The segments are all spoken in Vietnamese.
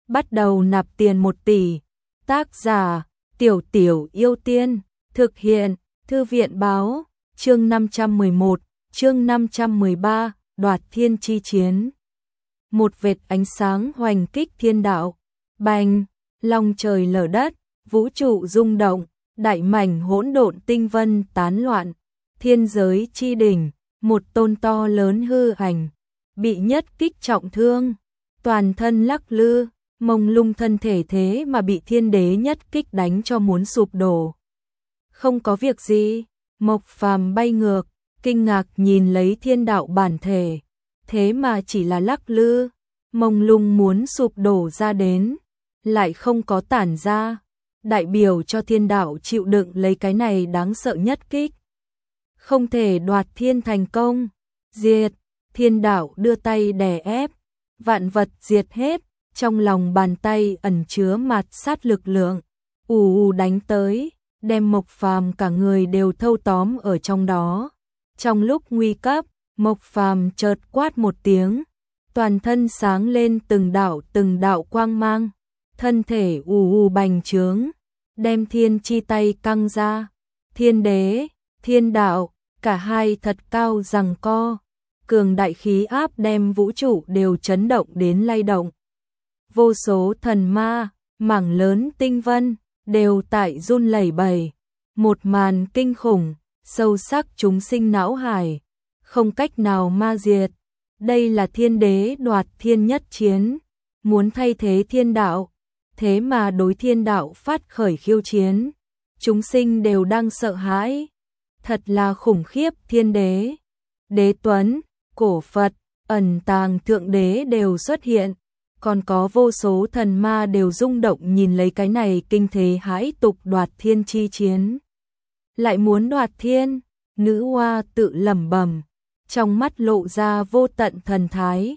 bắt đầu nạp tiền 1 tỷ. Tác giả, Tiểu Tiểu Yêu Tiên, thực hiện, Thư viện báo, chương 511, chương 513, đoạt thiên chi chiến. Một vệt ánh sáng hoành kích thiên đạo, bành, long trời lở đất, vũ trụ rung động, đại mảnh hỗn độn tinh vân tán loạn, thiên giới chi đỉnh, một tôn to lớn hư ảnh, bị nhất kích trọng thương, toàn thân lắc lư, mông lung thân thể thế mà bị thiên đế nhất kích đánh cho muốn sụp đổ. Không có việc gì, Mộc Phàm bay ngược, kinh ngạc nhìn lấy thiên đạo bản thể, thế mà chỉ là lắc lư, mông lung muốn sụp đổ ra đến, lại không có tản ra, đại biểu cho thiên đạo chịu đựng lấy cái này đáng sợ nhất kích. Không thể đoạt thiên thành công, diệt, thiên đạo đưa tay đè ép, vạn vật diệt hết, trong lòng bàn tay ẩn chứa mạt sát lực lượng, ù đánh tới, đem Mộc Phàm cả người đều thâu tóm ở trong đó. Trong lúc nguy cấp, Mộc Phàm chợt quát một tiếng, toàn thân sáng lên từng đạo quang mang, thân thể bành trướng, đem thiên chi tay căng ra, thiên đế, thiên đạo, cả hai thật cao giằng co, cường đại khí áp đem vũ trụ đều chấn động đến lay động. Vô số thần ma, mảng lớn tinh vân, đều tại run lẩy bẩy, một màn kinh khủng, sâu sắc chúng sinh não hải, không cách nào ma diệt. Đây là thiên đế đoạt thiên nhất chiến, muốn thay thế thiên đạo, thế mà đối thiên đạo phát khởi khiêu chiến, chúng sinh đều đang sợ hãi, thật là khủng khiếp. Thiên đế, đế tuấn, cổ Phật, ẩn tàng thượng đế đều xuất hiện, còn có vô số thần ma đều rung động nhìn lấy cái này kinh thế hãi tục đoạt thiên chi chiến. Lại muốn đoạt thiên, nữ hoa tự lẩm bẩm, trong mắt lộ ra vô tận thần thái,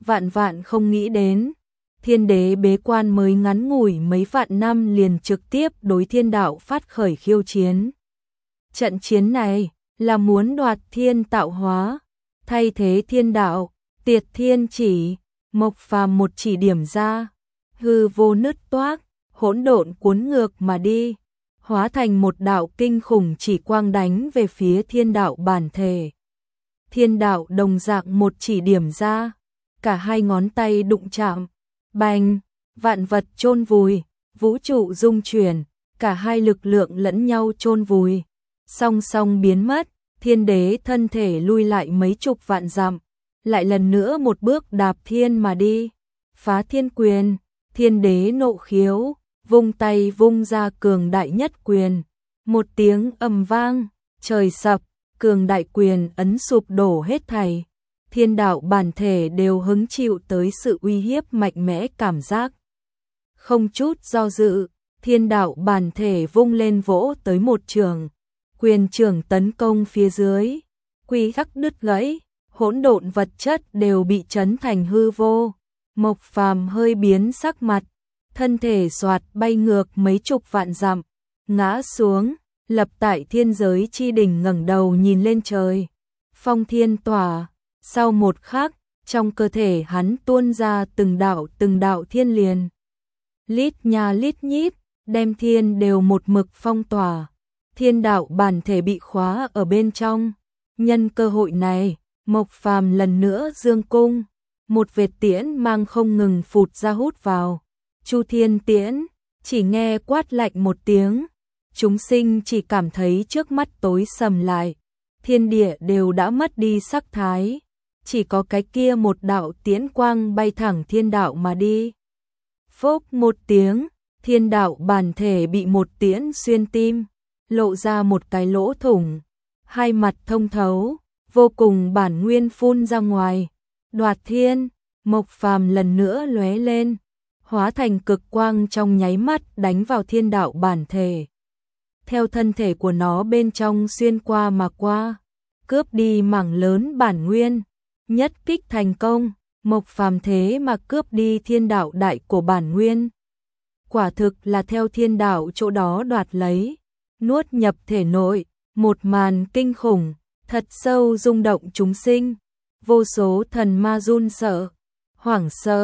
vạn không nghĩ đến, thiên đế bế quan mới ngắn ngủi mấy vạn năm liền trực tiếp đối thiên đạo phát khởi khiêu chiến. Trận chiến này là muốn đoạt thiên tạo hóa, thay thế thiên đạo, tiệt thiên chỉ. Mộc Phàm một chỉ điểm ra, hư vô nứt toác, hỗn độn cuốn ngược mà đi, hóa thành một đạo kinh khủng chỉ quang đánh về phía thiên đạo bản thể. Thiên đạo đồng dạng một chỉ điểm ra, cả hai ngón tay đụng chạm, bành, vạn vật chôn vùi, vũ trụ rung chuyển, cả hai lực lượng lẫn nhau chôn vùi, song song biến mất, thiên đế thân thể lui lại mấy chục vạn dặm, lại lần nữa một bước đạp thiên mà đi, phá thiên quyền, thiên đế nộ khiếu, vung tay vung ra cường đại nhất quyền, một tiếng ầm vang, trời sập, cường đại quyền ấn sụp đổ hết thảy, thiên đạo bản thể đều hứng chịu tới sự uy hiếp mạnh mẽ cảm giác. Không chút do dự, thiên đạo bản thể vung lên vỗ tới một trường, quyền trường tấn công phía dưới, quy khắc đứt gãy, hỗn độn vật chất đều bị chấn thành hư vô. Mộc Phàm hơi biến sắc mặt, thân thể xoạt bay ngược mấy chục vạn dặm, ngã xuống, lập tại thiên giới chi đỉnh ngẩng đầu nhìn lên trời. Phong thiên tỏa, sau một khắc, trong cơ thể hắn tuôn ra từng đạo thiên liền. Lít nha lít nhít, đem thiên đều một mực phong tỏa. Thiên đạo bản thể bị khóa ở bên trong. Nhân cơ hội này, Mộc Phàm lần nữa dương cung, một vệt tiễn mang không ngừng phụt ra hút vào. Chu Thiên Tiễn, chỉ nghe quát lạnh một tiếng, chúng sinh chỉ cảm thấy trước mắt tối sầm lại, thiên địa đều đã mất đi sắc thái, chỉ có cái kia một đạo tiễn quang bay thẳng thiên đạo mà đi. Phốc một tiếng, thiên đạo bản thể bị một tiễn xuyên tim, lộ ra một cái lỗ thủng, hai mặt thông thấu, vô cùng bản nguyên phun ra ngoài. Đoạt thiên, Mộc Phàm lần nữa lóe lên, hóa thành cực quang trong nháy mắt đánh vào thiên đạo bản thể. Theo thân thể của nó bên trong xuyên qua mà qua, cướp đi mảng lớn bản nguyên, nhất kích thành công, Mộc Phàm thế mà cướp đi thiên đạo đại của bản nguyên. Quả thực là theo thiên đạo chỗ đó đoạt lấy, nuốt nhập thể nội, một màn kinh khủng, thật sâu rung động chúng sinh, vô số thần ma run sợ, hoảng sợ,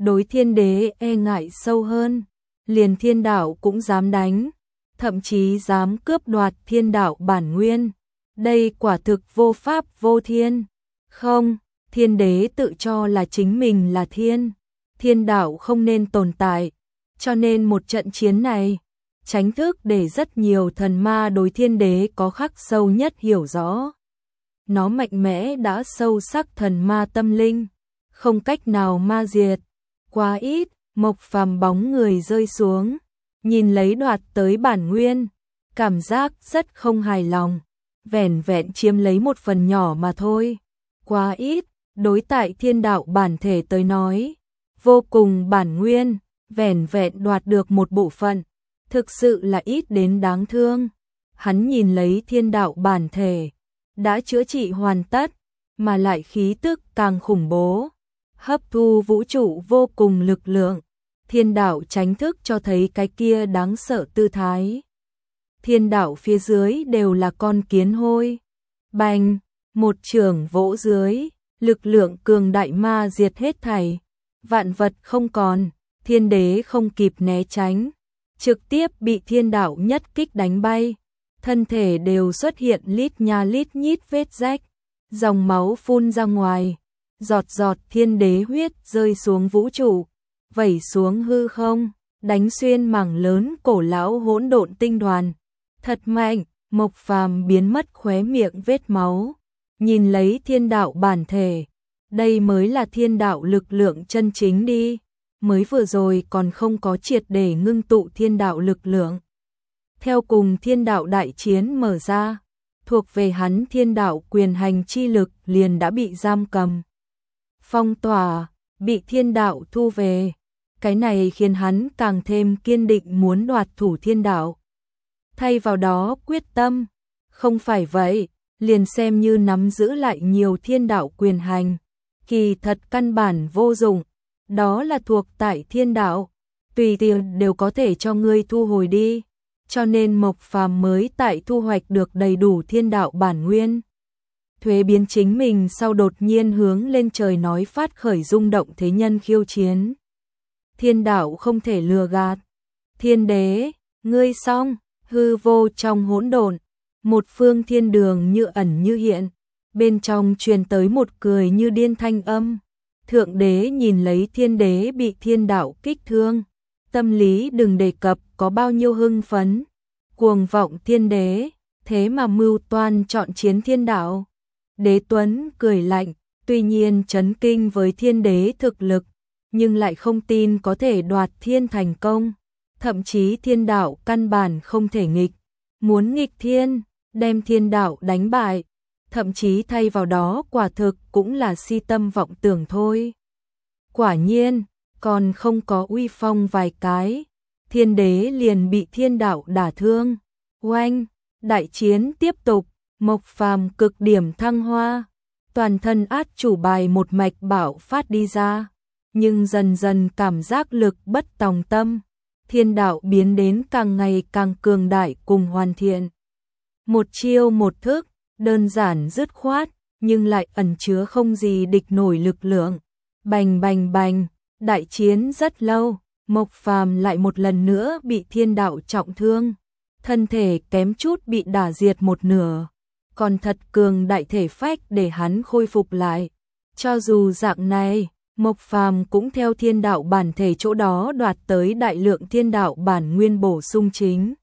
đối thiên đế e ngại sâu hơn, liền thiên đạo cũng dám đánh, thậm chí dám cướp đoạt thiên đạo bản nguyên. Đây quả thực vô pháp vô thiên. Không, thiên đế tự cho là chính mình là thiên đạo không nên tồn tại, cho nên một trận chiến này, chính thức để rất nhiều thần ma đối thiên đế có khắc sâu nhất hiểu rõ. Nó mạnh mẽ đã sâu sắc thần ma tâm linh, không cách nào ma diệt. Quá ít, Mộc Phàm bóng người rơi xuống, nhìn lấy đoạt tới bản nguyên, cảm giác rất không hài lòng, vẻn vẹn chiếm lấy một phần nhỏ mà thôi. Quá ít, đối tại thiên đạo bản thể tới nói, vô cùng bản nguyên, vẻn vẹn đoạt được một bộ phận, thực sự là ít đến đáng thương. Hắn nhìn lấy thiên đạo bản thể, đã chữa trị hoàn tất, mà lại khí tức càng khủng bố, hấp thu vũ trụ vô cùng lực lượng. Thiên đạo chánh thức cho thấy cái kia đáng sợ tư thái. Thiên đạo phía dưới đều là con kiến hôi. Bành, một chưởng vỗ dưới, lực lượng cường đại ma diệt hết thảy. Vạn vật không còn, thiên đế không kịp né tránh, trực tiếp bị thiên đạo nhất kích đánh bay. Thân thể đều xuất hiện lít nha lít nhít vết rách, dòng máu phun ra ngoài, giọt giọt thiên đế huyết rơi xuống vũ trụ, vẩy xuống hư không, đánh xuyên mảng lớn cổ lão hỗn độn tinh đoàn. Thật mạnh, Mộc Phàm biến mất khóe miệng vết máu, nhìn lấy thiên đạo bản thể, đây mới là thiên đạo lực lượng chân chính đi, mới vừa rồi còn không có triệt để ngưng tụ thiên đạo lực lượng. Theo cùng thiên đạo đại chiến mở ra, thuộc về hắn thiên đạo quyền hành chi lực liền đã bị giam cầm, phong tỏa, bị thiên đạo thu về. Cái này khiến hắn càng thêm kiên định muốn đoạt thủ thiên đạo. Thay vào đó quyết tâm, không phải vậy, liền xem như nắm giữ lại nhiều thiên đạo quyền hành, kỳ thật căn bản vô dụng, đó là thuộc tại thiên đạo, tùy tiện đều có thể cho ngươi thu hồi đi, cho nên Mộc Phàm mới tại thu hoạch được đầy đủ thiên đạo bản nguyên. Thuế biến chính mình sau đột nhiên hướng lên trời nói phát khởi rung động thế nhân khiêu chiến. Thiên đạo không thể lừa gạt. Thiên đế, ngươi xong, hư vô trong hỗn độn, một phương thiên đường như ẩn như hiện, bên trong truyền tới một cười như điên thanh âm. Thượng đế nhìn lấy thiên đế bị thiên đạo kích thương, tâm lý đừng đề cập có bao nhiêu hưng phấn. Cuồng vọng thiên đế, thế mà mưu toan chọn chiến thiên đạo. Đế Tuấn cười lạnh, tuy nhiên chấn kinh với thiên đế thực lực, nhưng lại không tin có thể đoạt thiên thành công, thậm chí thiên đạo căn bản không thể nghịch, muốn nghịch thiên, đem thiên đạo đánh bại, thậm chí thay vào đó quả thực cũng là si tâm vọng tưởng thôi. Quả nhiên, còn không có uy phong vài cái, thiên đế liền bị thiên đạo đả thương. Oanh, đại chiến tiếp tục, Mộc Phàm cực điểm thăng hoa, toàn thân át chủ bài một mạch bảo phát đi ra. Nhưng dần dần cảm giác lực bất tòng tâm, thiên đạo biến đến càng ngày càng cường đại cùng hoàn thiện. Một chiêu một thức, đơn giản dứt khoát, nhưng lại ẩn chứa không gì địch nổi lực lượng. Bành bành bành, đại chiến rất lâu, Mộc Phàm lại một lần nữa bị thiên đạo trọng thương, thân thể kém chút bị đả diệt một nửa, còn thật cường đại thể phách để hắn khôi phục lại. Cho dù dạng này, Mộc Phàm cũng theo thiên đạo bản thể chỗ đó đoạt tới đại lượng thiên đạo bản nguyên bổ sung chính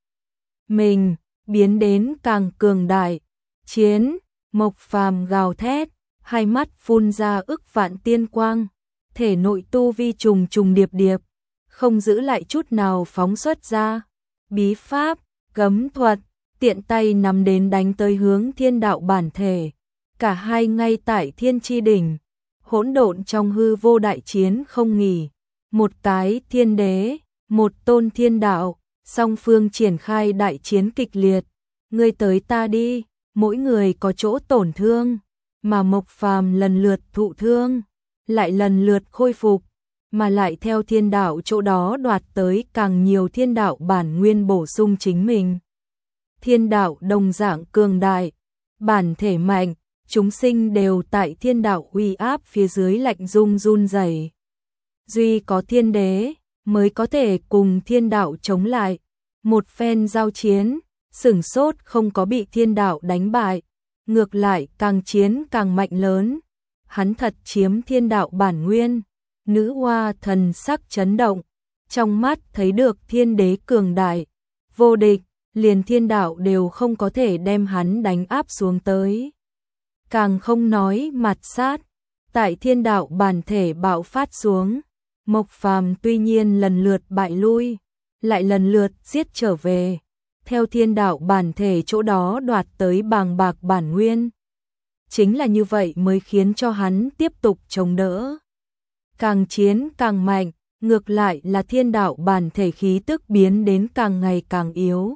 mình, biến đến càng cường đại. Chiến, Mộc Phàm gào thét, hai mắt phun ra ức vạn tiên quang, thể nội tu vi trùng trùng điệp điệp, không giữ lại chút nào phóng xuất ra. Bí pháp, cấm thuật, tiện tay nắm đến đánh tới hướng thiên đạo bản thể. Cả hai ngay tại thiên chi đỉnh, hỗn độn trong hư vô đại chiến không nghỉ. Một cái thiên đế, một tôn thiên đạo, song phương triển khai đại chiến kịch liệt. Ngươi tới ta đi, mỗi người có chỗ tổn thương, mà Mộc Phàm lần lượt thụ thương, lại lần lượt khôi phục, mà lại theo thiên đạo chỗ đó đoạt tới càng nhiều thiên đạo bản nguyên bổ sung chính mình. Thiên đạo đồng dạng cường đại, bản thể mạnh, chúng sinh đều tại thiên đạo uy áp phía dưới lạnh run run rẩy. duy có thiên đế mới có thể cùng thiên đạo chống lại. Một phen giao chiến, sửng sốt không có bị thiên đạo đánh bại, ngược lại càng chiến càng mạnh lớn. Hắn thật chiếm thiên đạo bản nguyên. Nữ hoa thần sắc chấn động, trong mắt thấy được thiên đế cường đại, vô địch, liền thiên đạo đều không có thể đem hắn đánh áp xuống tới. Càng không nói mặt sát, tại thiên đạo bản thể bạo phát xuống, Mộc Phàm tuy nhiên lần lượt bại lui, lại lần lượt giết trở về, theo thiên đạo bản thể chỗ đó đoạt tới bàng bạc bản nguyên. Chính là như vậy mới khiến cho hắn tiếp tục chống đỡ. Càng chiến càng mạnh, ngược lại là thiên đạo bản thể khí tức biến đến càng ngày càng yếu.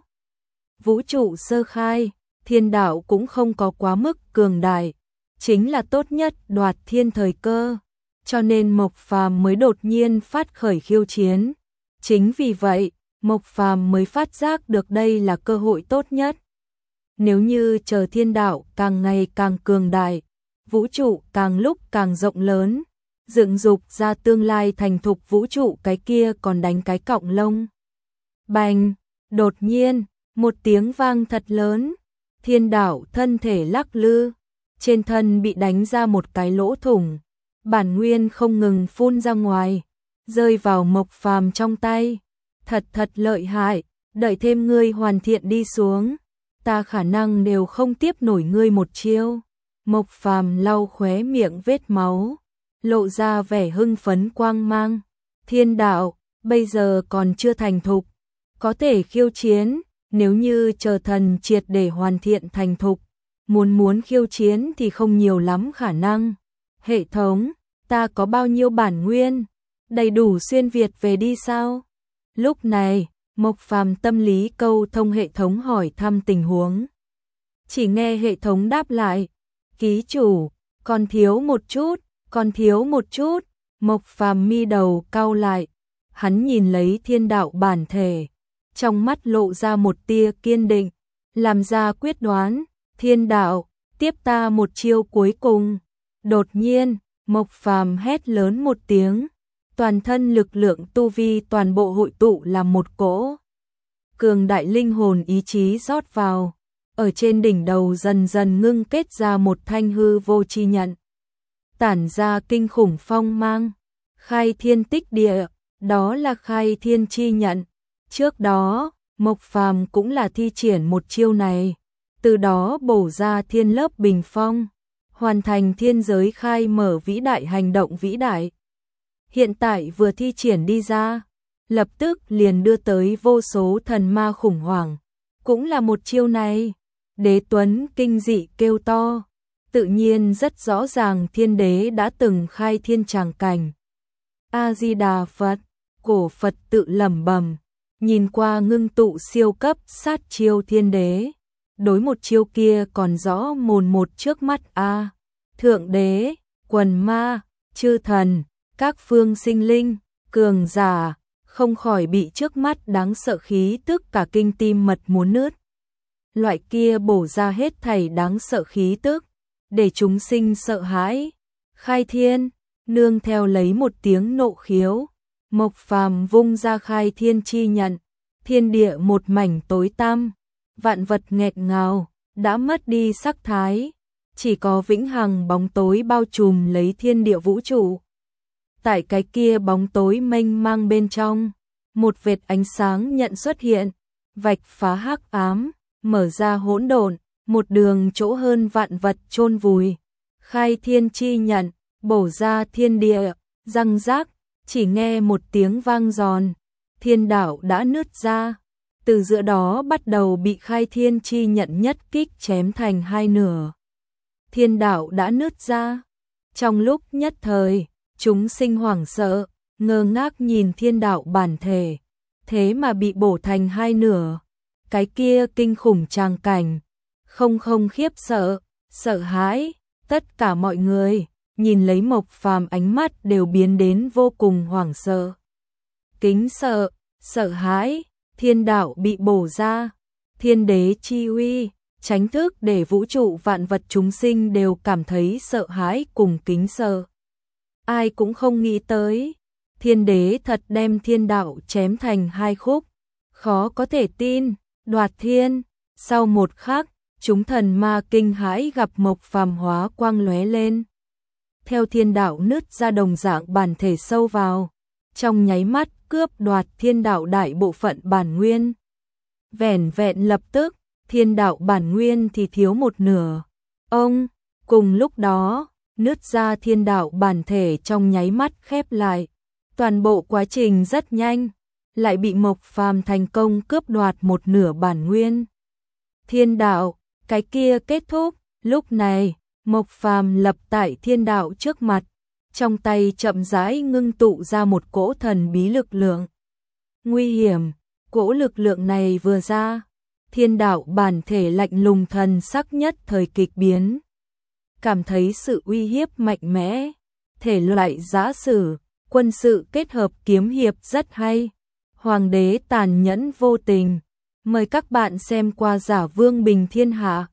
Vũ trụ sơ khai, thiên đạo cũng không có quá mức cường đại, chính là tốt nhất đoạt thiên thời cơ, cho nên Mộc Phàm mới đột nhiên phát khởi khiêu chiến. Chính vì vậy, Mộc Phàm mới phát giác được đây là cơ hội tốt nhất. Nếu như chờ thiên đạo càng ngày càng cường đại, vũ trụ càng lúc càng rộng lớn, dựng dục ra tương lai thành thục vũ trụ, cái kia còn đánh cái cọng lông. Bành, đột nhiên, một tiếng vang thật lớn, thiên đạo thân thể lắc lư, trên thân bị đánh ra một cái lỗ thủng, bản nguyên không ngừng phun ra ngoài, rơi vào Mộc Phàm trong tay. Thật lợi hại, đợi thêm ngươi hoàn thiện đi xuống, ta khả năng đều không tiếp nổi ngươi một chiêu. Mộc Phàm lau khóe miệng vết máu, lộ ra vẻ hưng phấn quang mang. Thiên đạo, bây giờ còn chưa thành thục, có thể khiêu chiến, nếu như chờ thần triệt để hoàn thiện thành thục, muốn khiêu chiến thì không nhiều lắm khả năng. Hệ thống, ta có bao nhiêu bản nguyên, đầy đủ xuyên Việt về đi sao? Lúc này, Mộc Phàm tâm lý câu thông hệ thống hỏi thăm tình huống. Chỉ nghe hệ thống đáp lại, ký chủ, còn thiếu một chút. Mộc Phàm mi đầu cau lại, hắn nhìn lấy thiên đạo bản thể, trong mắt lộ ra một tia kiên định, làm ra quyết đoán. Thiên đạo, tiếp ta một chiêu cuối cùng. Đột nhiên, Mộc Phàm hét lớn một tiếng, toàn thân lực lượng tu vi toàn bộ hội tụ làm một cỗ. Cường đại linh hồn ý chí rót vào, ở trên đỉnh đầu dần dần ngưng kết ra một thanh hư vô chi nhận, tản ra kinh khủng phong mang. Khai thiên tích địa, đó là khai thiên chi nhận. Trước đó, Mộc Phàm cũng là thi triển một chiêu này, từ đó bổ ra thiên lớp bình phong, hoàn thành thiên giới khai mở vĩ đại hành động vĩ đại. Hiện tại vừa thi triển đi ra, lập tức liền đưa tới vô số thần ma khủng hoảng. Cũng là một chiêu này, Đế Tuấn kinh dị kêu to, tự nhiên rất rõ ràng thiên đế đã từng khai thiên tràng cảnh. A-di-đà Phật, cổ Phật tự lẩm bẩm, nhìn qua ngưng tụ siêu cấp sát chiêu thiên đế. Đối một chiêu kia còn rõ mồn một trước mắt a. Thượng đế, quần ma, chư thần, các phương sinh linh, cường giả, không khỏi bị trước mắt đáng sợ khí tức cả kinh tim mật muốn nứt. Loại kia bổ ra hết thảy đáng sợ khí tức, để chúng sinh sợ hãi. Khai thiên, nương theo lấy một tiếng nộ khiếu, Mộc Phàm vung ra khai thiên chi nhận, thiên địa một mảnh tối tăm, vạn vật nghẹt ngào, đã mất đi sắc thái, chỉ có vĩnh hằng bóng tối bao trùm lấy thiên địa vũ trụ. Tại cái kia bóng tối mênh mang bên trong, một vệt ánh sáng nhận xuất hiện, vạch phá hắc ám, mở ra hỗn độn, một đường chỗ hơn vạn vật chôn vùi. Khai thiên chi nhận, bổ ra thiên địa, răng rác, chỉ nghe một tiếng vang giòn, thiên đạo đã nứt ra, từ giữa đó bắt đầu bị khai thiên chi nhận nhất kích chém thành hai nửa. Thiên đạo đã nứt ra, trong lúc nhất thời, chúng sinh hoảng sợ, ngơ ngác nhìn thiên đạo bản thể, thế mà bị bổ thành hai nửa. Cái kia kinh khủng tràng cảnh, không khiếp sợ, sợ hãi, tất cả mọi người nhìn lấy Mộc Phàm ánh mắt đều biến đến vô cùng hoảng sợ. Kính sợ, sợ hãi, thiên đạo bị bổ ra, thiên đế chi uy, tránh thức để vũ trụ vạn vật chúng sinh đều cảm thấy sợ hãi cùng kính sợ. Ai cũng không nghĩ tới, Thiên đế thật đem thiên đạo chém thành hai khúc, khó có thể tin. Đoạt thiên, sau một khắc, chúng thần ma kinh hãi gặp Mộc Phàm hóa quang lóe lên. Theo thiên đạo nứt ra đồng dạng bản thể sâu vào, trong nháy mắt cướp đoạt thiên đạo đại bộ phận bản nguyên. Vẻn vẹn lập tức, thiên đạo bản nguyên thì thiếu một nửa. Cùng lúc đó, nứt ra thiên đạo bản thể trong nháy mắt khép lại. Toàn bộ quá trình rất nhanh, lại bị Mộc Phàm thành công cướp đoạt một nửa bản nguyên. Thiên đạo, cái kia kết thúc. Lúc này, Mộc Phàm lập tại thiên đạo trước mặt, trong tay chậm rãi ngưng tụ ra một cỗ thần bí lực lượng. Nguy hiểm, cỗ lực lượng này vừa ra, thiên đạo bản thể lạnh lùng thần sắc nhất thời kịch biến. Cảm thấy sự uy hiếp mạnh mẽ, thể loại giã sử, quân sự kết hợp kiếm hiệp rất hay. Hoàng đế tàn nhẫn vô tình. Mời các bạn xem qua Giả Vương Bình Thiên Hạ.